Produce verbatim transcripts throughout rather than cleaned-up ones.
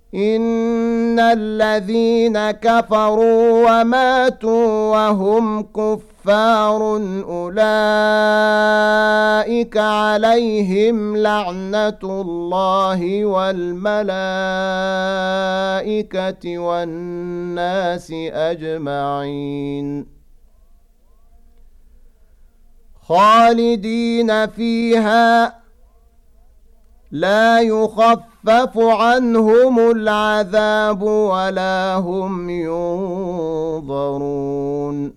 إن الذين كفروا وماتوا وهم كفار أولئك عليهم لعنة الله والملائكة والناس أجمعين خالدين فيها لا يخفف عنهم العذاب ولا هم ينظرون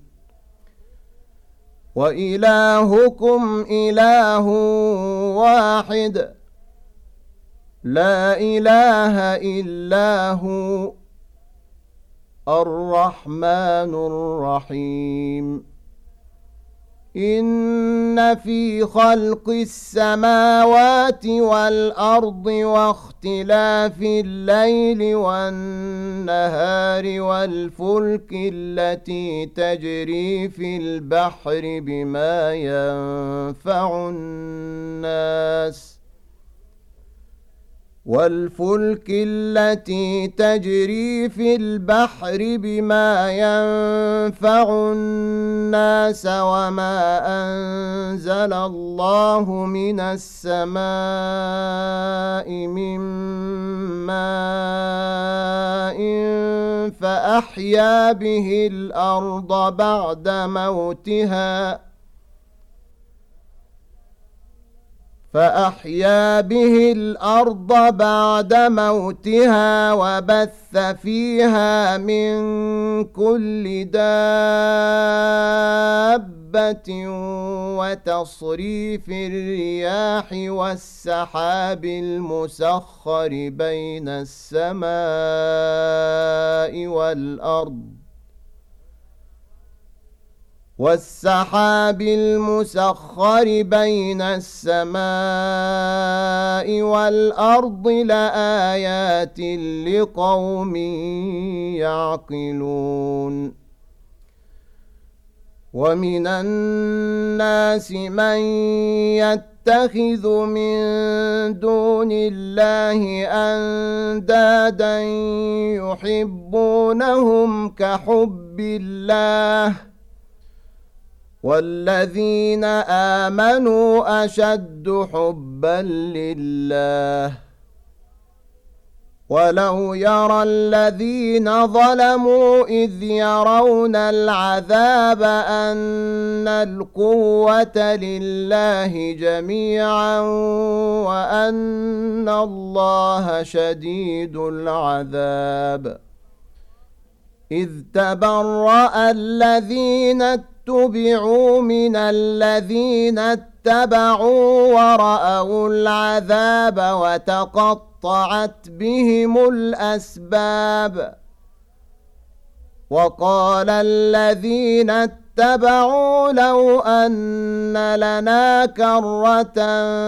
وإلهكم إله واحد لا إله إلا هو الرحمن الرحيم إن في خلق السماوات والأرض واختلاف الليل والنهار والفلك التي تجري في البحر بما ينفع الناس والفلك التي تجري في البحر بما ينفع الناس وما أنزل الله من السماء من ماء فأحيا به الأرض بعد موتها فأحيا به الأرض بعد موتها وبث فيها من كل دابة وتصريف الرياح والسحاب المسخر بين السماء والأرض والسحاب المسخر بين السماء والأرض لآيات لقوم يعقلون ومن الناس من يتخذ من دون الله أندادا يحبونهم كحب الله والذين آمنوا أشد حبا لله ولو يرى الذين ظلموا إذ يرون العذاب أن القوة لله جميعا وأن الله شديد العذاب إذ تبرأ الذين اتبعوا من الذين اتبعوا ورأوا العذاب وتقطعت بهم الأسباب وقال الذين اتبعوا لو أن لنا كرة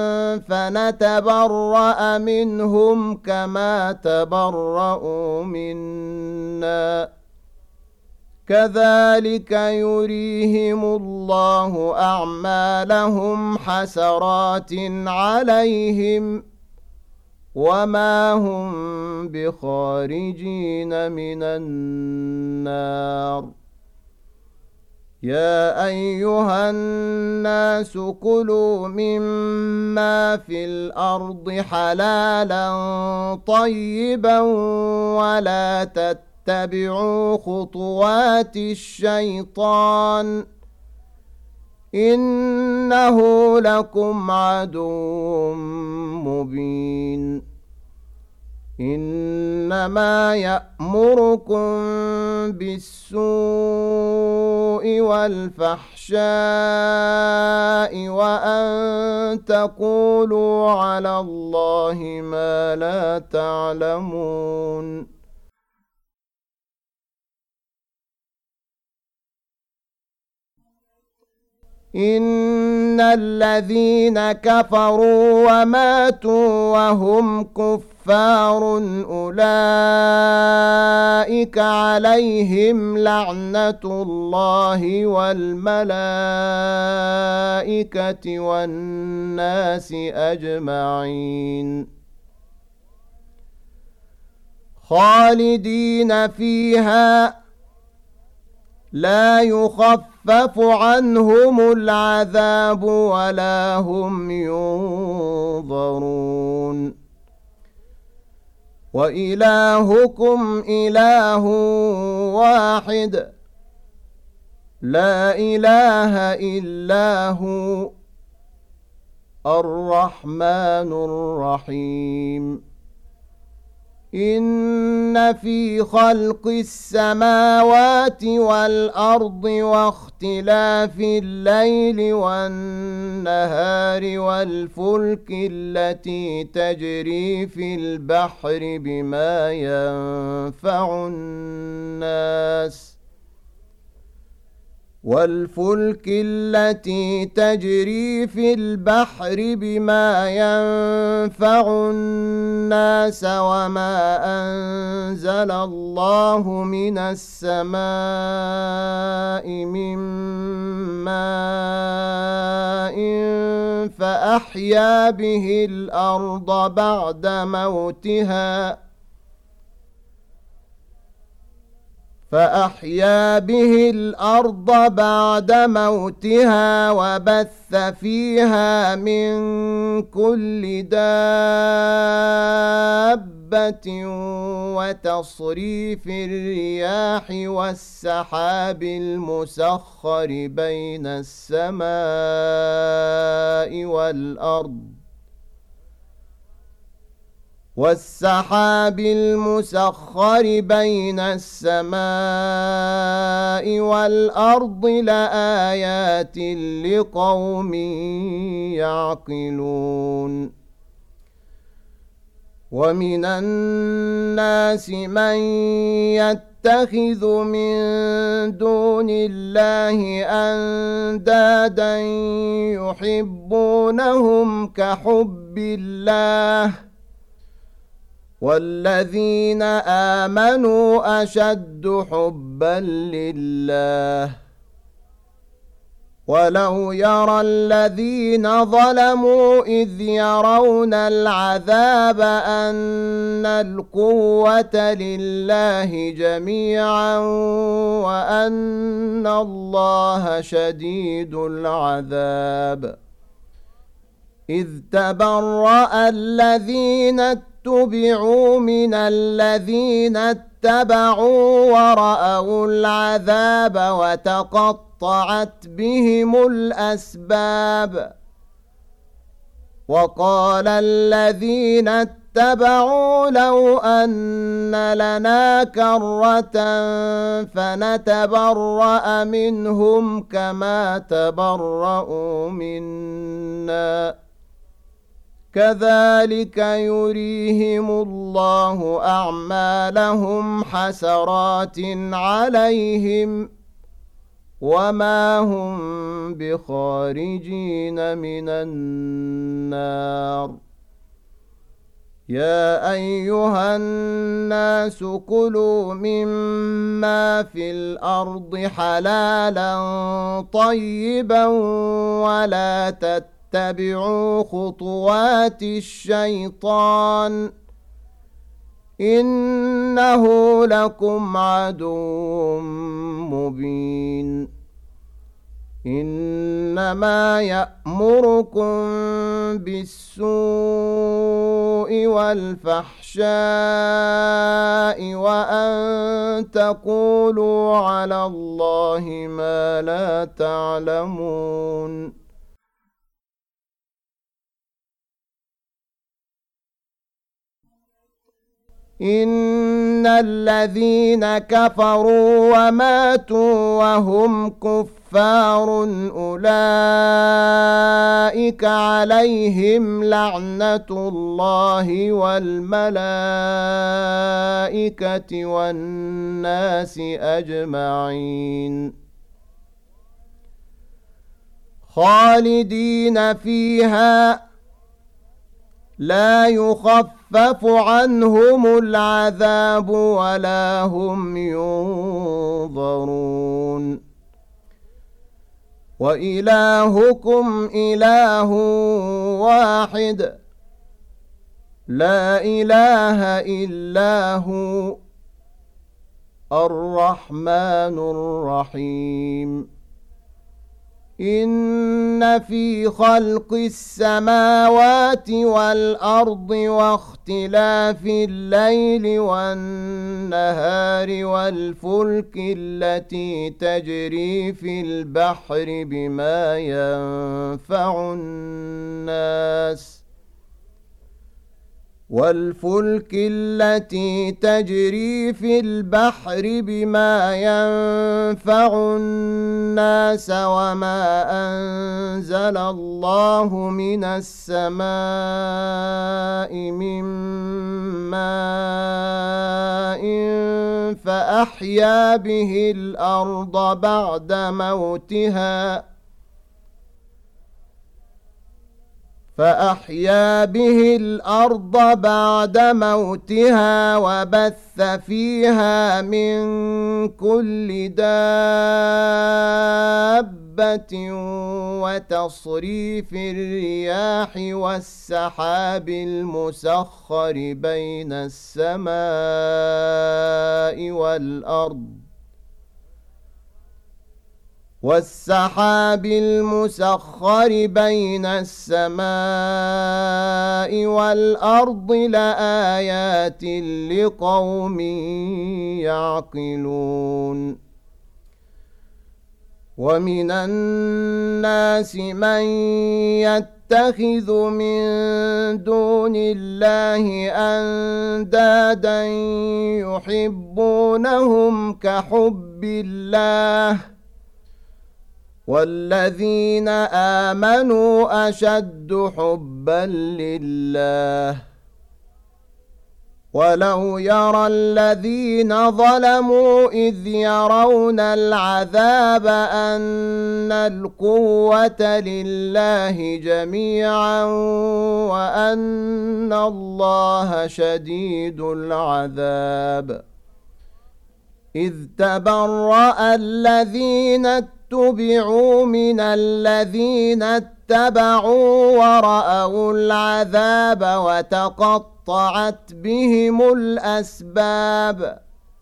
فنتبرأ منهم كما تبرأوا منا كذلك يريهم الله أعمالهم حسرات عليهم وما هم بخارجين من النار يا أيها الناس كلوا مما في الأرض حلالا طيبا ولا تتبعوا اتبعوا خطوات الشيطان إنه لكم عدو مبين إنما يأمركم بالسوء والفحشاء وأن تقولوا على الله ما لا تعلمون إن الذين كفروا وماتوا وهم كفار أولئك عليهم لعنة الله والملائكة والناس أجمعين خالدين فيها لا يخفف عنهم العذاب ولا هم ينظرون وإلهكم إله واحد لا إله إلا هو الرحمن الرحيم إن في خلق السماوات والأرض واختلاف الليل والنهار والفلك التي تجري في البحر بما ينفع الناس والفلك التي تجري في البحر بما ينفع الناس وما أنزل الله من السماء من ماء فأحيا به الأرض بعد موتها فأحيا به الأرض بعد موتها وبث فيها من كل دابة وتصريف الرياح والسحاب المسخر بين السماء والأرض والسحاب المسخر بين السماء والأرض لآيات لقوم يعقلون ومن الناس من يتخذ من دون الله أندادا يحبونهم كحب الله والذين آمنوا أشد حبا لله ولو يرى الذين ظلموا إذ يرون العذاب أن القوة لله جميعا وأن الله شديد العذاب إذ تبرأ الذين اتبعوا من الذين اتبعوا ورأوا العذاب وتقطعت بهم الأسباب وقال الذين اتبعوا لو أن لنا كرة فنتبرأ منهم كما تبرأوا منا كذلك يريهم الله أعمالهم حسرات عليهم وما هم بخارجين من النار يا أيها الناس كلوا مما في الأرض حلالا طيبا ولا تتبعوا اتبعوا خطوات الشيطان إنه لكم عدو مبين إنما يأمركم بالسوء والفحشاء وأن تقولوا على الله ما لا تعلمون إن الذين كفروا وماتوا وهم كفار أولئك عليهم لعنة الله والملائكة والناس أجمعين خالدين فيها لا يخفف عنهم العذاب ولا هم ينظرون وإلهكم إله واحد لا إله إلا هو الرحمن الرحيم إن في خلق السماوات والأرض واختلاف الليل والنهار والفلك التي تجري في البحر بما ينفع الناس والفلك التي تجري في البحر بما ينفع الناس وما أنزل الله من السماء من ماء فأحيا به الأرض بعد موتها فأحيا به الأرض بعد موتها وبث فيها من كل دابة وتصريف الرياح والسحاب المسخر بين السماء والأرض والسحاب المسخر بين السماء والأرض لآيات لقوم يعقلون ومن الناس من يتخذ من دون الله أندادا يحبونهم كحب الله والذين آمنوا أشد حبا لله ولو يرى الذين ظلموا إذ يرون العذاب أن القوة لله جميعا وأن الله شديد العذاب إذ تبرأ الذين اتبعوا من الذين اتبعوا ورأوا العذاب وتقطعت بهم الأسباب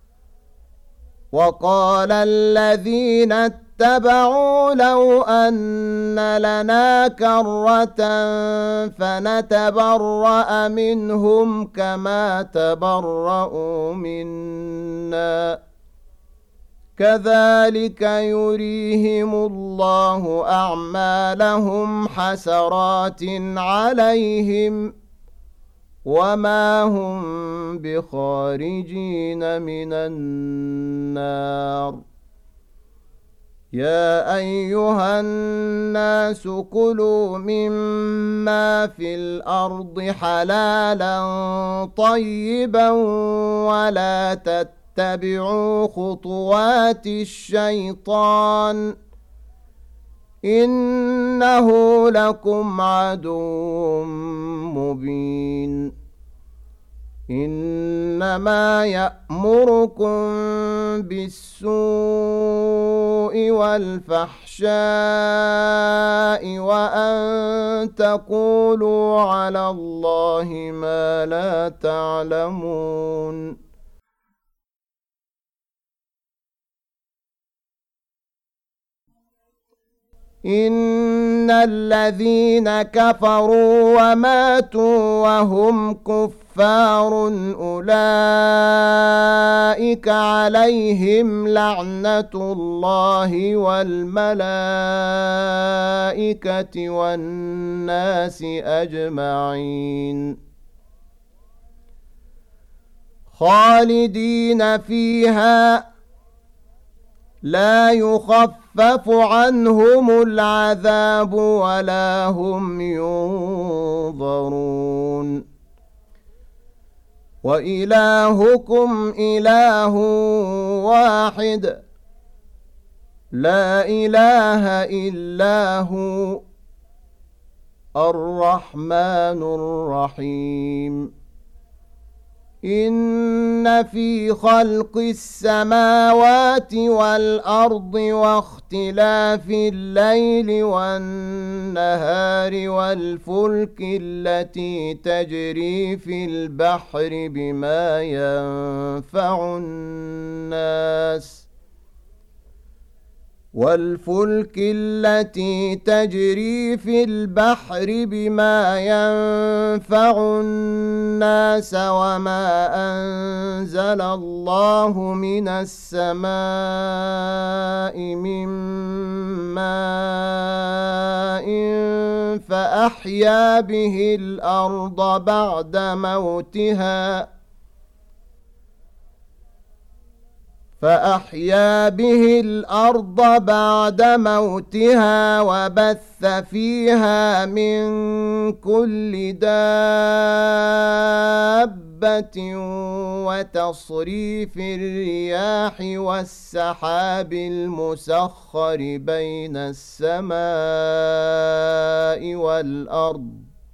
وقال الذين اتبعوا لو أن لنا كرة فنتبرأ منهم كما تبرأوا منا كذلك يريهم الله أعمالهم حسرات عليهم وما هم بخارجين من النار يا أيها الناس كلوا مما في الأرض حلالا طيبا ولا تتبعوا اتبعوا خطوات الشيطان إنه لكم عدو مبين إنما يأمركم بالسوء والفحشاء وأن تقولوا على الله ما لا تعلمون إن الذين كفروا وماتوا وهم كفار أولئك عليهم لعنة الله والملائكة والناس أجمعين خالدين فيها لا يخفف عنهم العذاب ولا هم ينظرون وإلهكم إله واحد لا إله إلا هو الرحمن الرحيم إن في خلق السماوات والأرض واختلاف الليل والنهار والفلك التي تجري في البحر بما ينفع الناس والفلك التي تجري في البحر بما ينفع الناس وما أنزل الله من السماء من ماء فأحيا به الأرض بعد موتها فأحيا به الأرض بعد موتها وبث فيها من كل دابة وتصريف الرياح والسحاب المسخر بين السماء والأرض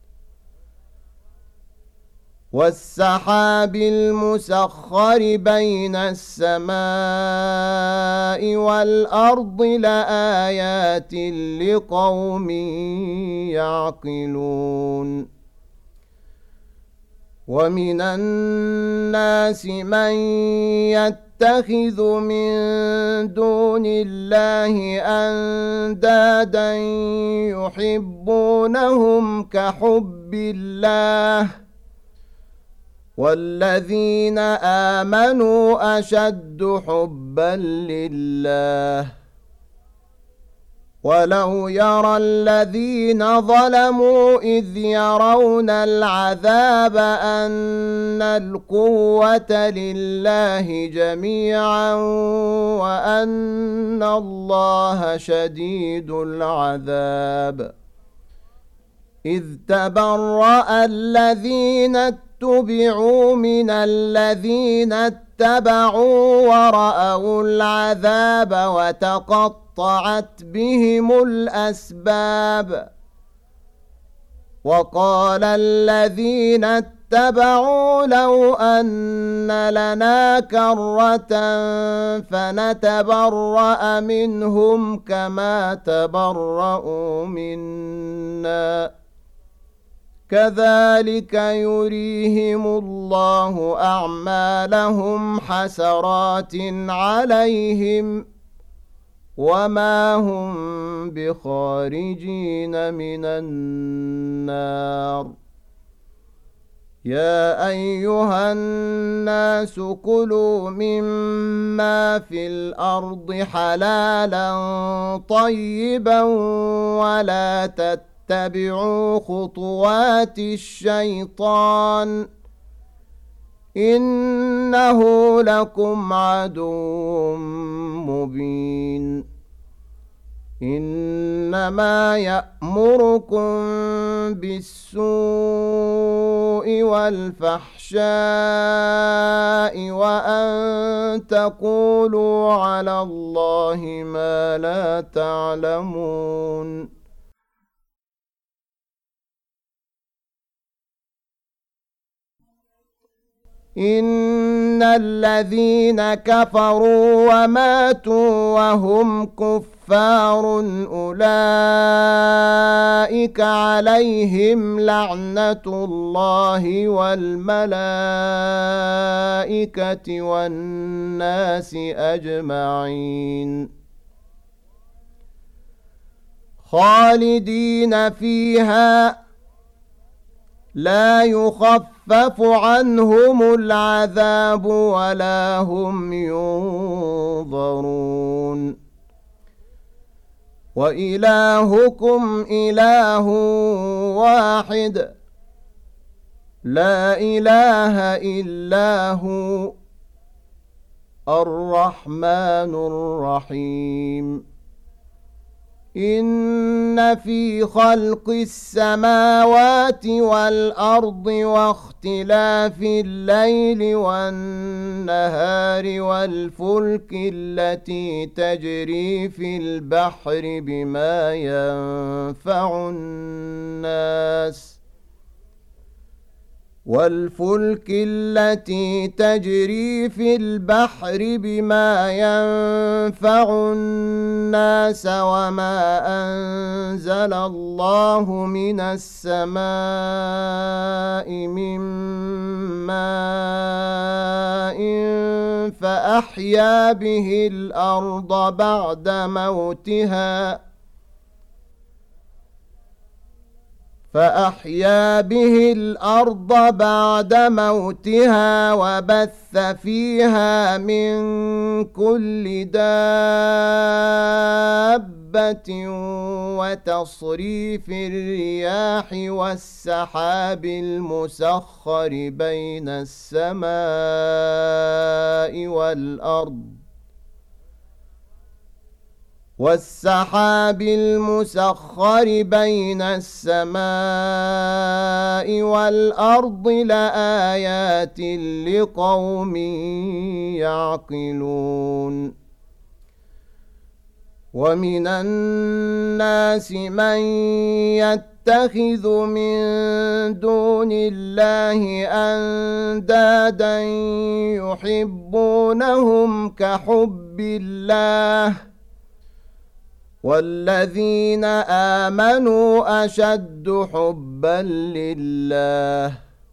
والسحاب المسخر بين السماء والأرض لآيات لقوم يعقلون ومن الناس من يتخذ من دون الله أندادا يحبونهم كحب الله والذين آمنوا أشد حبا لله ولو يرى الذين ظلموا إذ يرون العذاب أن القوة لله جميعا وأن الله شديد العذاب إذ تبرأ الذين اتبعوا من الذين اتبعوا ورأوا العذاب وتقطعت بهم الأسباب وقال الذين اتبعوا لو أن لنا كرة فنتبرأ منهم كما تبرأوا منا كذلك يريهم الله أعمالهم حسرات عليهم وما هم بخارجين من النار يا أيها الناس كلوا مما في الأرض حلالا طيبا ولا تتبعوا اتبعوا خطوات الشيطان إنه لكم عدو مبين إنما يأمركم بالسوء والفحشاء وأن تقولوا على الله ما لا تعلمون إن الذين كفروا وماتوا وهم كفار أولئك عليهم لعنة الله والملائكة والناس أجمعين خالدين فيها لا يخفف عنهم العذاب ولا هم ينظرون وإلهكم إله واحد لا إله إلا هو الرحمن الرحيم إن في خلق السماوات والأرض واختلاف الليل والنهار والفلك التي تجري في البحر بما ينفع الناس والفلك التي تجري في البحر بما ينفع الناس وما أنزل الله من السماء من ماء فأحيا به الأرض بعد موتها فأحيا به الأرض بعد موتها وبث فيها من كل دابة وتصريف الرياح والسحاب المسخر بين السماء والأرض والسحاب المسخر بين السماء والأرض لآيات لقوم يعقلون ومن الناس من يتخذ من دون الله أندادا يحبونهم كحب الله والذين آمنوا أشد حبا لله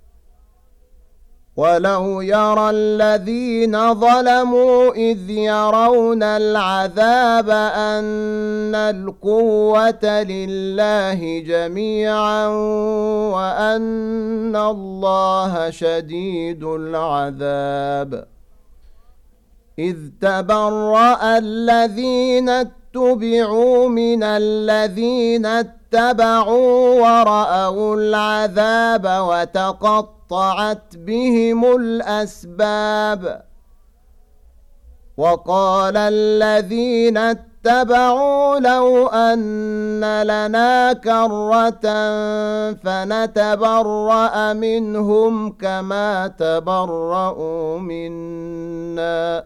ولو يرى الذين ظلموا إذ يرون العذاب أن القوة لله جميعا وأن الله شديد العذاب إذ تبرأ الذين اتبعوا من الذين اتبعوا ورأوا العذاب وتقطعت بهم الأسباب وقال الذين اتبعوا لو أن لنا كرة فنتبرأ منهم كما تبرأوا منا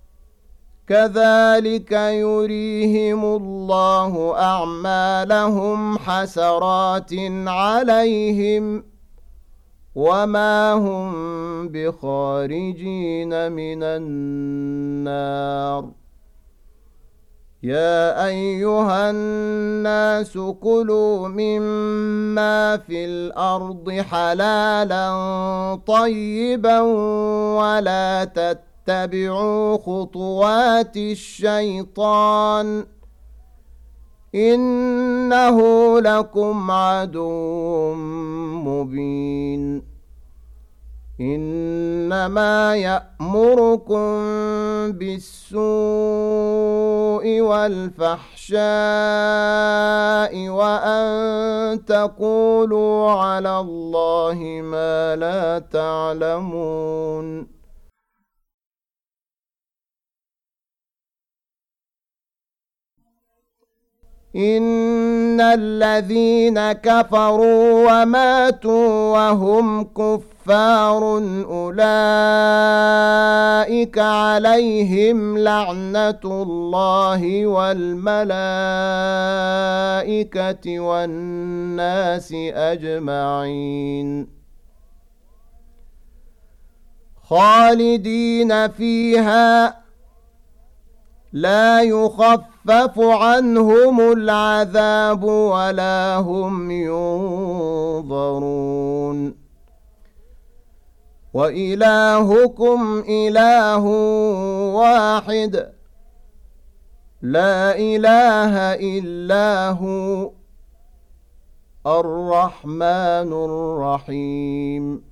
كذلك يريهم الله أعمالهم حسرات عليهم وما هم بخارجين من النار يا أيها الناس كلوا مما في الأرض حلالا طيبا ولا تتبعوا اتبعوا خطوات الشيطان إنه لكم عدو مبين إنما يأمركم بالسوء والفحشاء وأن تقولوا على الله ما لا تعلمون إن الذين كفروا وماتوا وهم كفار أولئك عليهم لعنة الله والملائكة والناس أجمعين خالدين فيها لا يخفف عنهم العذاب ولا هم ينظرون وإلهكم إله واحد لا إله إلا هو الرحمن الرحيم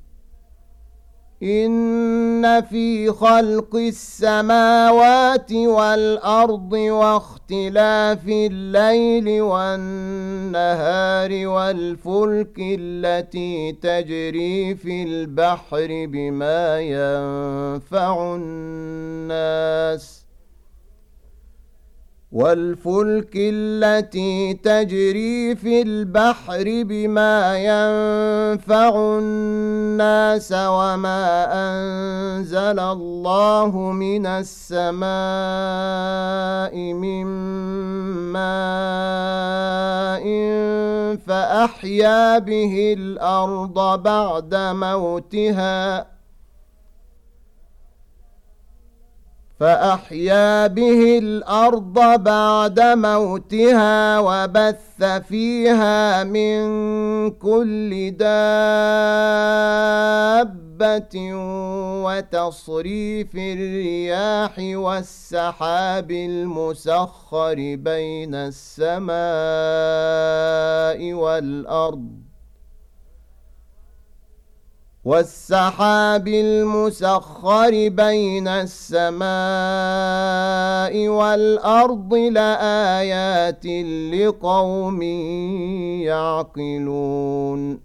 إن في خلق السماوات والأرض واختلاف الليل والنهار والفلك التي تجري في البحر بما ينفع الناس والفلك التي تجري في البحر بما ينفع الناس وما أنزل الله من السماء من ماء فأحيا به الأرض بعد موتها فأحيا به الأرض بعد موتها وبث فيها من كل دابة وتصريف الرياح والسحاب المسخر بين السماء والأرض والسحاب المسخر بين السماء والأرض لآيات لقوم يعقلون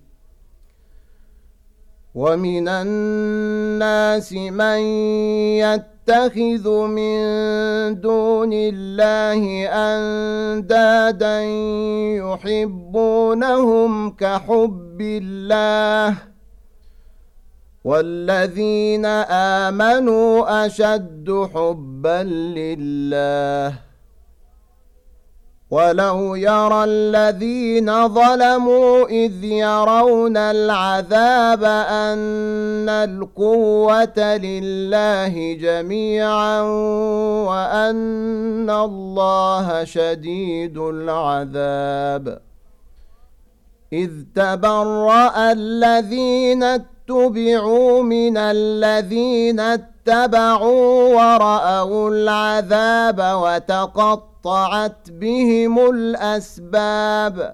ومن الناس من يتخذ من دون الله أندادا يحبونهم كحب الله والذين آمنوا أشد حبا لله ولو يرى الذين ظلموا إذ يرون العذاب أن القوة لله جميعا وأن الله شديد العذاب إذ تبرأ الذين اتبعوا من الذين اتبعوا ورأوا العذاب وتقطعت بهم الأسباب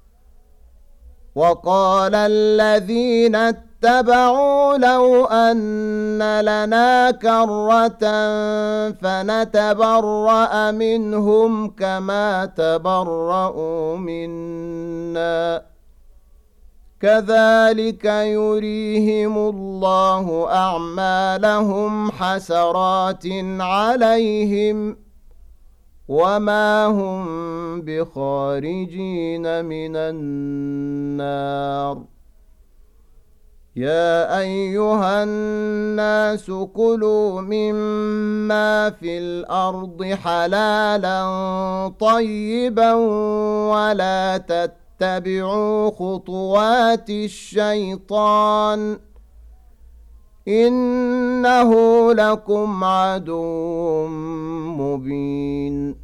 وقال الذين اتبعوا لو أن لنا كرة فنتبرأ منهم كما تبرأوا منا كذلك يريهم الله أعمالهم حسرات عليهم وما هم بخارجين من النار يا أيها الناس كلوا مما في الأرض حلالا طيبا ولا تتبعوا اتبعوا خطوات الشيطان إنه لكم عدو مبين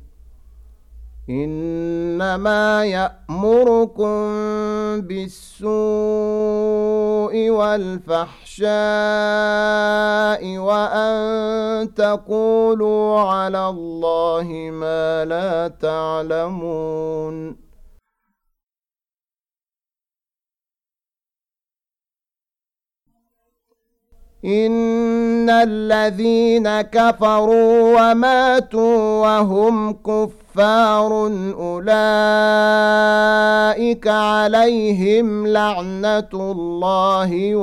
إنما يأمركم بالسوء والفحشاء وأن تقولوا على الله ما لا تعلمون إن الذين كفروا وماتوا وهم كفار أولئك عليهم لعنة الله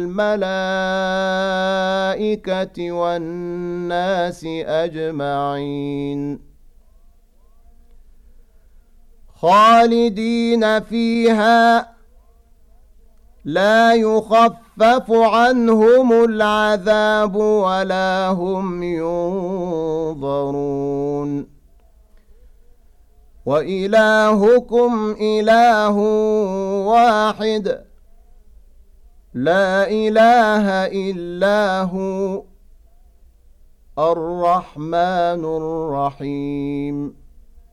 والملائكة والناس أجمعين خالدين فيها لا يخفف عنهم العذاب ولا هم ينظرون وإلهكم إله واحد لا إله إلا هو الرحمن الرحيم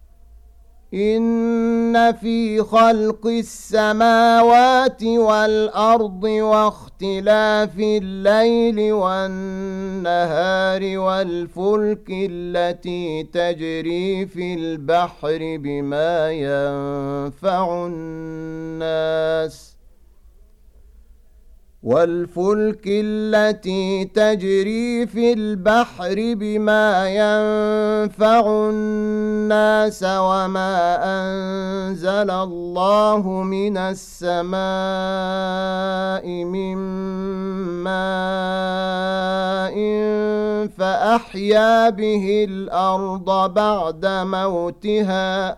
إن في خلق السماوات والأرض واختلاف الليل والنهار والفلك التي تجري في البحر بما ينفع الناس والفلك التي تجري في البحر بما ينفع الناس وما أنزل الله من السماء من ماء فأحيا فأحيا به الأرض بعد موتها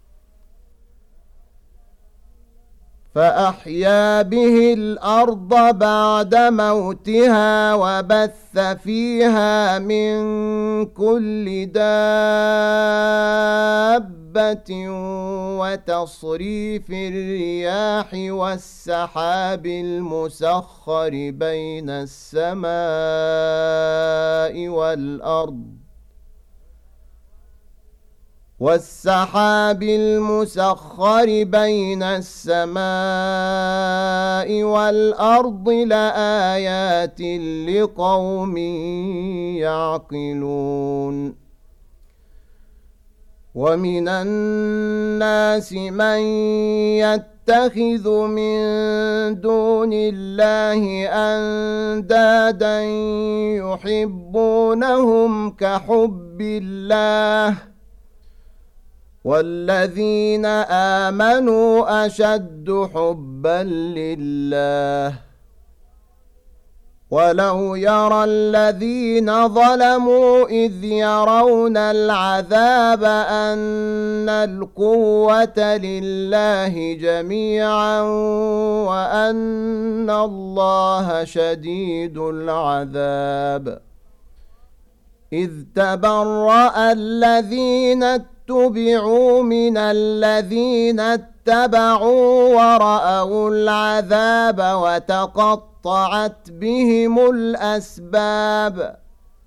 فأحيا به الأرض بعد موتها وبث فيها من كل دابة وتصريف الرياح والسحاب المسخر بين السماء والأرض والسحاب المسخر بين السماء والأرض لآيات لقوم يعقلون ومن الناس من يتخذ من دون الله أندادا يحبونهم كحب الله والذين آمنوا أشد حبا لله ولو يرى الذين ظلموا إذ يرون العذاب أن القوة لله جميعا وأن الله شديد العذاب إذ تبرأ الذين اتبعوا من الذين اتبعوا ورأوا العذاب وتقطعت بهم الأسباب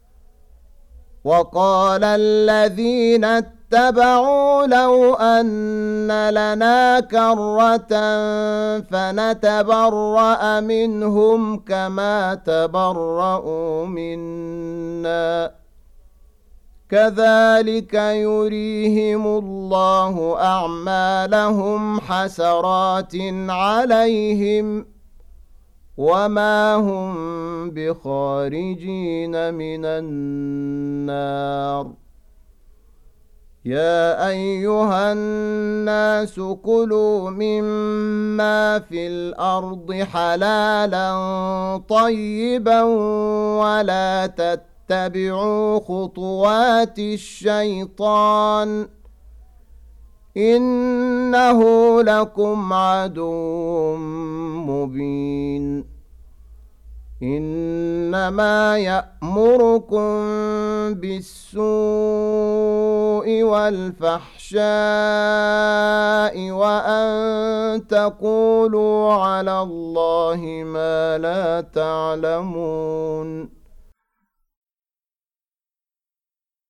وقال الذين اتبعوا لو أن لنا كرة فنتبرأ منهم كما تبرأوا منا كذلك يريهم الله أعمالهم حسرات عليهم وما هم بخارجين من النار يا أيها الناس كلوا مما في الأرض حلالا طيبا ولا تتبعوا اتبعوا خطوات الشيطان إنه لكم عدو مبين إنما يأمركم بالسوء والفحشاء وأن تقولوا على الله ما لا تعلمون